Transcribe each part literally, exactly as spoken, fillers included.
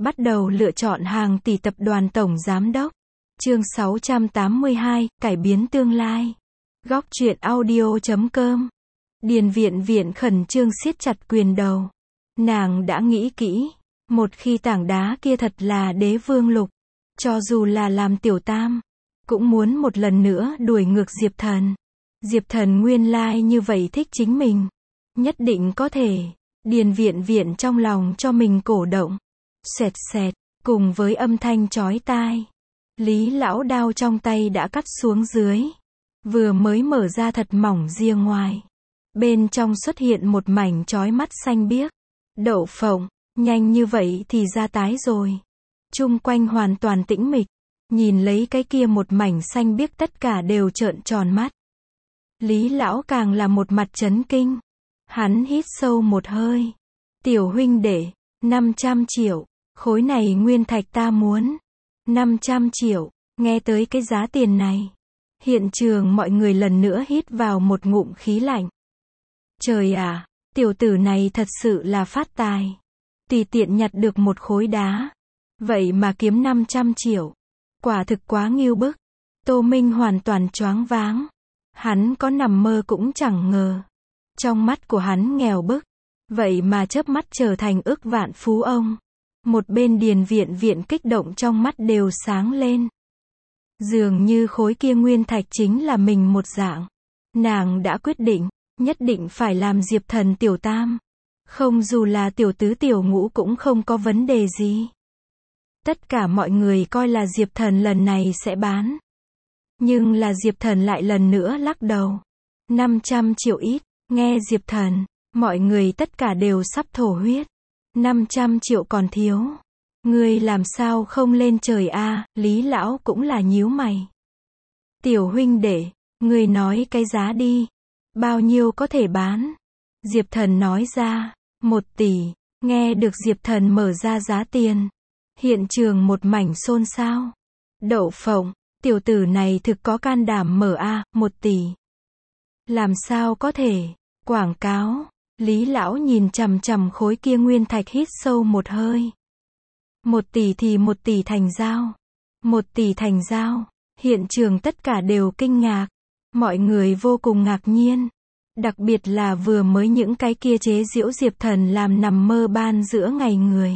Bắt đầu lựa chọn hàng tỷ tập đoàn tổng giám đốc. Chương sáu trăm tám mươi hai, cải biến tương lai. Góc truyện audio chấm com. Điền Viện Viện khẩn trương siết chặt quyền đầu. Nàng đã nghĩ kỹ, một khi tảng đá kia thật là đế vương lục, cho dù là làm tiểu tam, cũng muốn một lần nữa đuổi ngược Diệp Thần. Diệp Thần nguyên lai như vậy thích chính mình, nhất định có thể. Điền Viện Viện trong lòng cho mình cổ động. Xoẹt xẹt, cùng với âm thanh chói tai, Lý lão đao trong tay đã cắt xuống dưới. Vừa mới mở ra thật mỏng ria ngoài, bên trong xuất hiện một mảnh chói mắt xanh biếc. Đậu phộng, nhanh như vậy thì ra tái rồi. Chung quanh hoàn toàn tĩnh mịch, nhìn lấy cái kia một mảnh xanh biếc tất cả đều trợn tròn mắt. Lý lão càng là một mặt chấn kinh. Hắn hít sâu một hơi. Tiểu huynh đệ, năm trăm triệu, khối này nguyên thạch ta muốn. năm trăm triệu, nghe tới cái giá tiền này. Hiện trường mọi người lần nữa hít vào một ngụm khí lạnh. Trời ạ, tiểu tử này thật sự là phát tài. Tùy tiện nhặt được một khối đá, vậy mà kiếm năm trăm triệu. Quả thực quá ngưu bức. Tô Minh hoàn toàn choáng váng. Hắn có nằm mơ cũng chẳng ngờ. Trong mắt của hắn nghèo bức, vậy mà chớp mắt trở thành ức vạn phú ông. Một bên Điền Viện Viện kích động trong mắt đều sáng lên. Dường như khối kia nguyên thạch chính là mình một dạng. Nàng đã quyết định, nhất định phải làm Diệp Thần tiểu tam. Không dù là tiểu tứ tiểu ngũ cũng không có vấn đề gì. Tất cả mọi người coi là Diệp Thần lần này sẽ bán. Nhưng là Diệp Thần lại lần nữa lắc đầu. năm trăm triệu ít, nghe Diệp Thần, mọi người tất cả đều sắp thổ huyết. năm trăm triệu còn thiếu. Ngươi làm sao không lên trời a? À, Lý lão cũng là nhíu mày. Tiểu huynh đệ, ngươi nói cái giá đi. Bao nhiêu có thể bán? Diệp Thần nói ra, một tỷ. Nghe được Diệp Thần mở ra giá tiền, hiện trường một mảnh xôn xao. Đậu phộng, tiểu tử này thực có can đảm mở a, à, một tỷ. Làm sao có thể? Quảng cáo. Lý lão nhìn chằm chằm khối kia nguyên thạch hít sâu một hơi. Một tỷ thì một tỷ thành giao. Một tỷ thành giao. Hiện trường tất cả đều kinh ngạc. Mọi người vô cùng ngạc nhiên. Đặc biệt là vừa mới những cái kia chế giễu Diệp Thần làm nằm mơ ban giữa ngày người.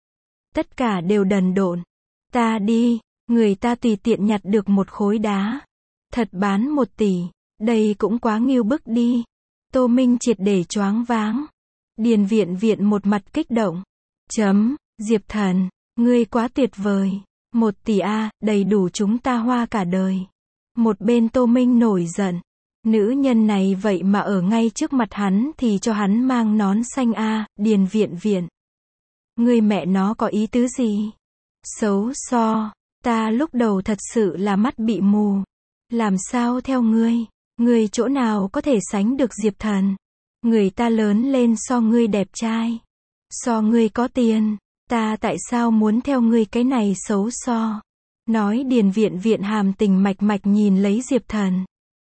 Tất cả đều đần độn. Ta đi, người ta tùy tiện nhặt được một khối đá. Thật bán một tỷ, đây cũng quá ngưu bức đi. Tô Minh triệt để choáng váng. Điền Viện Viện một mặt kích động. Chấm, Diệp Thần, ngươi quá tuyệt vời. Một tỷ a, đầy đủ chúng ta hoa cả đời. Một bên Tô Minh nổi giận. Nữ nhân này vậy mà ở ngay trước mặt hắn thì cho hắn mang nón xanh a, Điền Viện Viện. Ngươi mẹ nó có ý tứ gì? Xấu so, ta lúc đầu thật sự là mắt bị mù. Làm sao theo ngươi? Ngươi chỗ nào có thể sánh được Diệp Thần? Người ta lớn lên so ngươi đẹp trai, so ngươi có tiền, ta tại sao muốn theo ngươi cái này xấu so? Nói Điền Viện Viện hàm tình mạch mạch nhìn lấy Diệp Thần.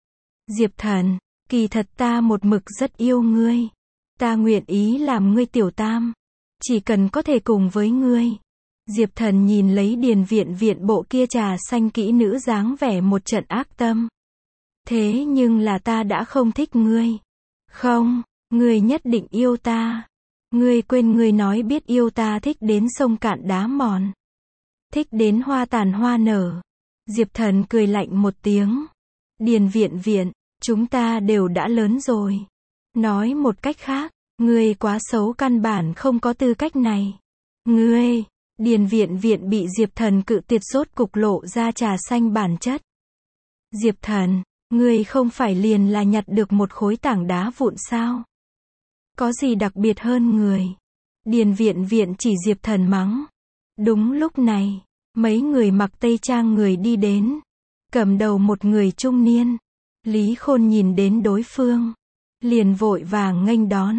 Diệp Thần, kỳ thật ta một mực rất yêu ngươi. Ta nguyện ý làm ngươi tiểu tam. Chỉ cần có thể cùng với ngươi. Diệp Thần nhìn lấy Điền Viện Viện bộ kia trà xanh kỹ nữ dáng vẻ một trận ác tâm. Thế nhưng là ta đã không thích ngươi. Không, ngươi nhất định yêu ta. Ngươi quên ngươi nói biết yêu ta thích đến sông cạn đá mòn. Thích đến hoa tàn hoa nở. Diệp Thần cười lạnh một tiếng. Điền Viện Viện, chúng ta đều đã lớn rồi. Nói một cách khác, ngươi quá xấu căn bản không có tư cách này. Ngươi, Điền Viện Viện bị Diệp Thần cự tuyệt rốt cục lộ ra trà xanh bản chất. Diệp Thần, ngươi không phải liền là nhặt được một khối tảng đá vụn sao? Có gì đặc biệt hơn người? Điền Viện Viện chỉ Diệp Thần mắng. Đúng lúc này, mấy người mặc tây trang người đi đến. Cầm đầu một người trung niên. Lý Khôn nhìn đến đối phương, liền vội vàng nghênh đón.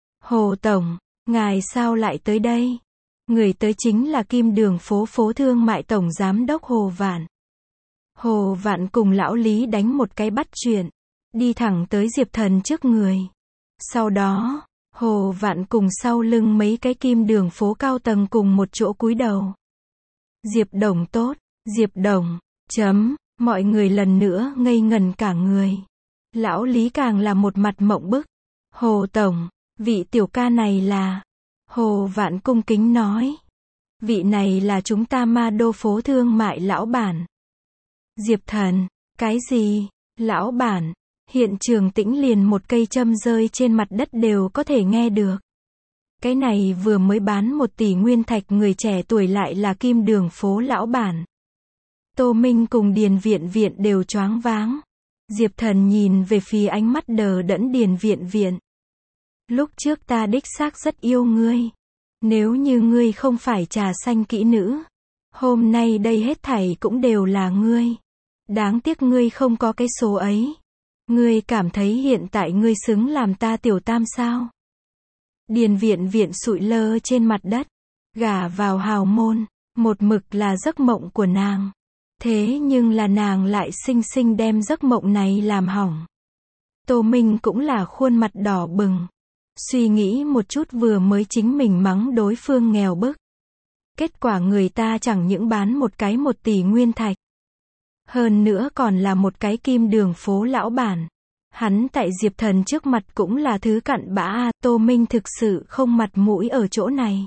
Hồ Tổng, ngài sao lại tới đây? Người tới chính là Kim Đường phố phố thương mại tổng giám đốc Hồ Vạn. Hồ Vạn cùng lão Lý đánh một cái bắt chuyện, đi thẳng tới Diệp Thần trước người. Sau đó, Hồ Vạn cùng sau lưng mấy cái kim đường phố cao tầng cùng một chỗ cúi đầu. Diệp Đồng tốt, Diệp Đồng, chấm, mọi người lần nữa ngây ngần cả người. Lão Lý càng là một mặt mộng bức. Hồ Tổng, vị tiểu ca này là... Hồ Vạn cung kính nói. Vị này là chúng ta Ma Đô phố thương mại lão bản. Diệp Thần, cái gì? Lão bản, hiện trường tĩnh liền một cây châm rơi trên mặt đất đều có thể nghe được. Cái này vừa mới bán một tỷ nguyên thạch người trẻ tuổi lại là kim đường phố lão bản. Tô Minh cùng Điền Viện Viện đều choáng váng. Diệp Thần nhìn về phía ánh mắt đờ đẫn Điền Viện Viện. Lúc trước ta đích xác rất yêu ngươi. Nếu như ngươi không phải trà xanh kỹ nữ, hôm nay đây hết thảy cũng đều là ngươi. Đáng tiếc ngươi không có cái số ấy. Ngươi cảm thấy hiện tại ngươi xứng làm ta tiểu tam sao? Điền Viện Viện sụi lơ trên mặt đất. Gả vào hào môn, một mực là giấc mộng của nàng. Thế nhưng là nàng lại xinh xinh đem giấc mộng này làm hỏng. Tô Minh cũng là khuôn mặt đỏ bừng. Suy nghĩ một chút vừa mới chính mình mắng đối phương nghèo bức. Kết quả người ta chẳng những bán một cái một tỷ nguyên thạch. Hơn nữa còn là một cái kim đường phố lão bản. Hắn tại Diệp Thần trước mặt cũng là thứ cặn bã a. Tô Minh thực sự không mặt mũi ở chỗ này.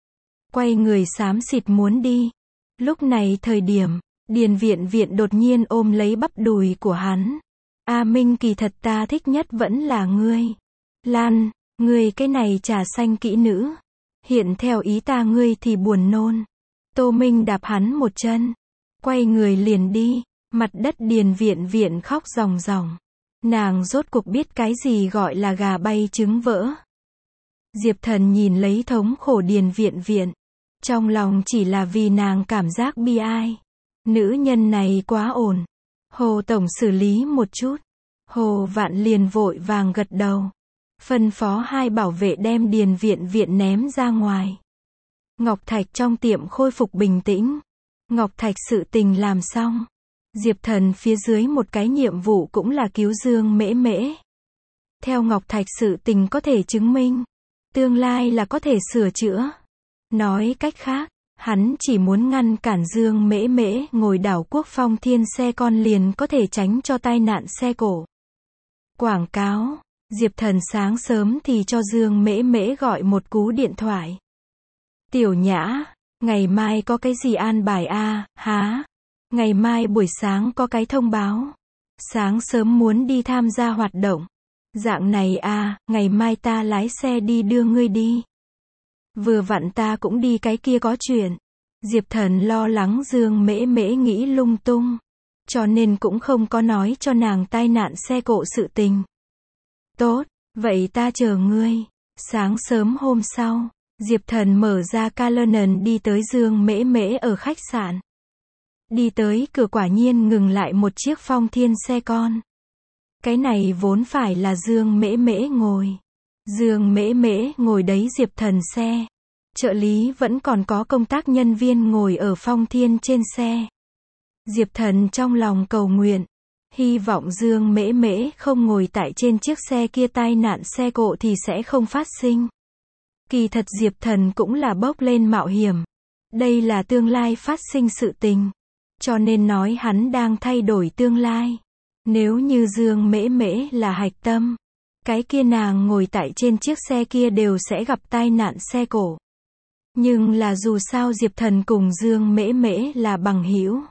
Quay người xám xịt muốn đi. Lúc này thời điểm, Điền Viện Viện đột nhiên ôm lấy bắp đùi của hắn. A Minh kỳ thật ta thích nhất vẫn là ngươi. Lan, ngươi cái này trà xanh kỹ nữ. Hiện theo ý ta ngươi thì buồn nôn. Tô Minh đạp hắn một chân. Quay người liền đi. Mặt đất Điền Viện Viện khóc ròng ròng. Nàng rốt cuộc biết cái gì gọi là gà bay trứng vỡ. Diệp Thần nhìn lấy thống khổ Điền Viện Viện. Trong lòng chỉ là vì nàng cảm giác bi ai. Nữ nhân này quá ổn. Hồ Tổng xử lý một chút. Hồ Vạn liền vội vàng gật đầu. Phân phó hai bảo vệ đem Điền Viện Viện ném ra ngoài. Ngọc Thạch trong tiệm khôi phục bình tĩnh. Ngọc Thạch sự tình làm xong. Diệp Thần phía dưới một cái nhiệm vụ cũng là cứu Dương Mễ Mễ. Theo Ngọc Thạch sự tình có thể chứng minh. Tương lai là có thể sửa chữa. Nói cách khác, hắn chỉ muốn ngăn cản Dương Mễ Mễ ngồi đảo quốc phong thiên xe con liền có thể tránh cho tai nạn xe cộ. Quảng cáo. Diệp Thần sáng sớm thì cho Dương Mễ Mễ gọi một cú điện thoại. Tiểu Nhã, ngày mai có cái gì an bài a? À, há? Ngày mai buổi sáng có cái thông báo. Sáng sớm muốn đi tham gia hoạt động. Dạng này a, ngày mai ta lái xe đi đưa ngươi đi. Vừa vặn ta cũng đi cái kia có chuyện. Diệp Thần lo lắng Dương Mễ Mễ nghĩ lung tung. Cho nên cũng không có nói cho nàng tai nạn xe cộ sự tình. Tốt, vậy ta chờ ngươi. Sáng sớm hôm sau, Diệp Thần mở ra Calendar đi tới Dương Mễ Mễ ở khách sạn. Đi tới cửa quả nhiên ngừng lại một chiếc phong thiên xe con. Cái này vốn phải là Dương Mễ Mễ ngồi. Dương Mễ Mễ ngồi đấy Diệp Thần xe. Trợ lý vẫn còn có công tác nhân viên ngồi ở phong thiên trên xe. Diệp Thần trong lòng cầu nguyện. Hy vọng Dương Mễ Mễ không ngồi tại trên chiếc xe kia tai nạn xe cộ thì sẽ không phát sinh. Kỳ thật Diệp Thần cũng là bốc lên mạo hiểm. Đây là tương lai phát sinh sự tình. Cho nên nói hắn đang thay đổi tương lai. Nếu như Dương Mễ Mễ là hạch tâm, cái kia nàng ngồi tại trên chiếc xe kia đều sẽ gặp tai nạn xe cộ. Nhưng là dù sao Diệp Thần cùng Dương Mễ Mễ là bằng hữu.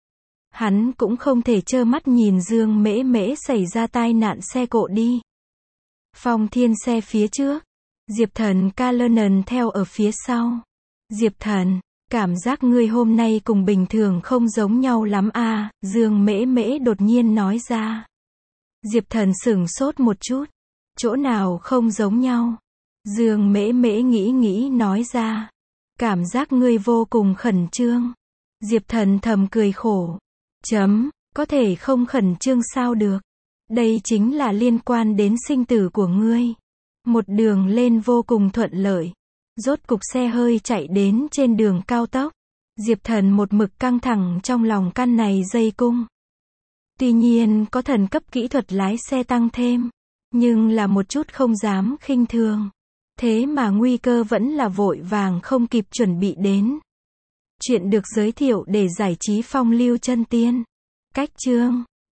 Hắn cũng không thể trơ mắt nhìn Dương Mễ Mễ xảy ra tai nạn xe cộ đi. Phong thiên xe phía trước. Diệp Thần Calendar theo ở phía sau. Diệp Thần, cảm giác ngươi hôm nay cùng bình thường không giống nhau lắm a, à, Dương Mễ Mễ đột nhiên nói ra. Diệp Thần sửng sốt một chút. Chỗ nào không giống nhau? Dương Mễ Mễ nghĩ nghĩ nói ra. Cảm giác ngươi vô cùng khẩn trương. Diệp Thần thầm cười khổ. Chấm, có thể không khẩn trương sao được. Đây chính là liên quan đến sinh tử của ngươi. Một đường lên vô cùng thuận lợi. Rốt cục xe hơi chạy đến trên đường cao tốc. Diệp Thần một mực căng thẳng trong lòng căn này dây cung. Tuy nhiên có thần cấp kỹ thuật lái xe tăng thêm. Nhưng là một chút không dám khinh thường. Thế mà nguy cơ vẫn là vội vàng không kịp chuẩn bị đến. Chuyện được giới thiệu để giải trí phong lưu chân tiên. Cách chương